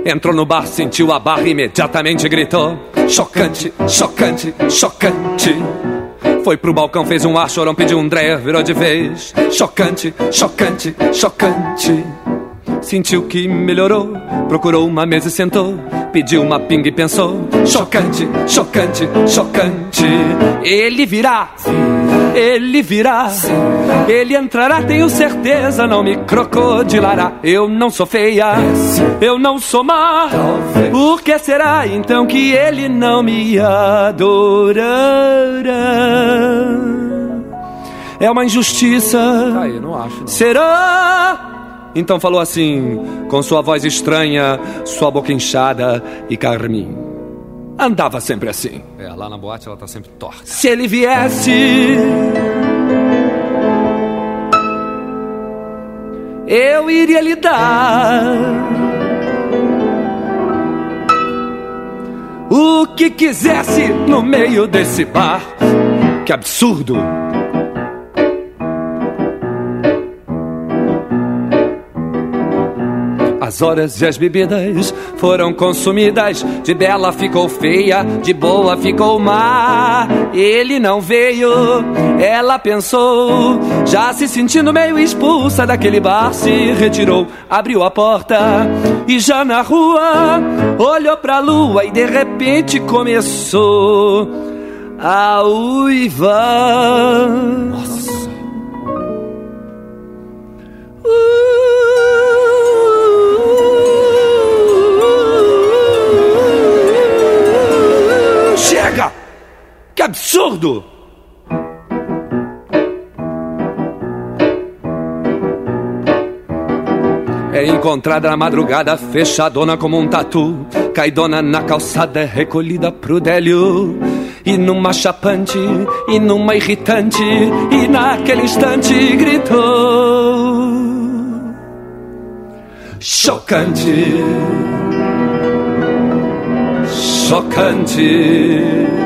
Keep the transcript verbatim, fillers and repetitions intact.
Entrou no bar, sentiu a barra e imediatamente gritou: chocante, chocante, chocante. Foi pro balcão, fez um ar, chorão, pediu um dreyer, virou de vez: chocante, chocante, chocante. Sentiu que melhorou, procurou uma mesa e sentou, pediu uma pinga e pensou: chocante, chocante, chocante. Ele virá, ele virá, ele entrará, tenho certeza, não me crocodilará. Eu não sou feia, eu não sou má, por que será então que ele não me adorará? É uma injustiça. Ah, eu não acho, não. Será? Então falou assim, com sua voz estranha, sua boca inchada e carmim. Andava sempre assim. É, lá na boate ela tá sempre torta. Se ele viesse, eu iria lhe dar o que quisesse no meio desse bar. Que absurdo! As horas e as bebidas foram consumidas. De bela ficou feia, de boa ficou má. Ele não veio, ela pensou. Já se sentindo meio expulsa daquele bar, se retirou, abriu a porta e já na rua olhou pra lua e de repente começou a uivar. Nossa. Chega! Que absurdo! É encontrada na madrugada, fechadona como um tatu, caidona na calçada, recolhida pro délio. E numa chapante, e numa irritante, e naquele instante gritou: chocante, chocante.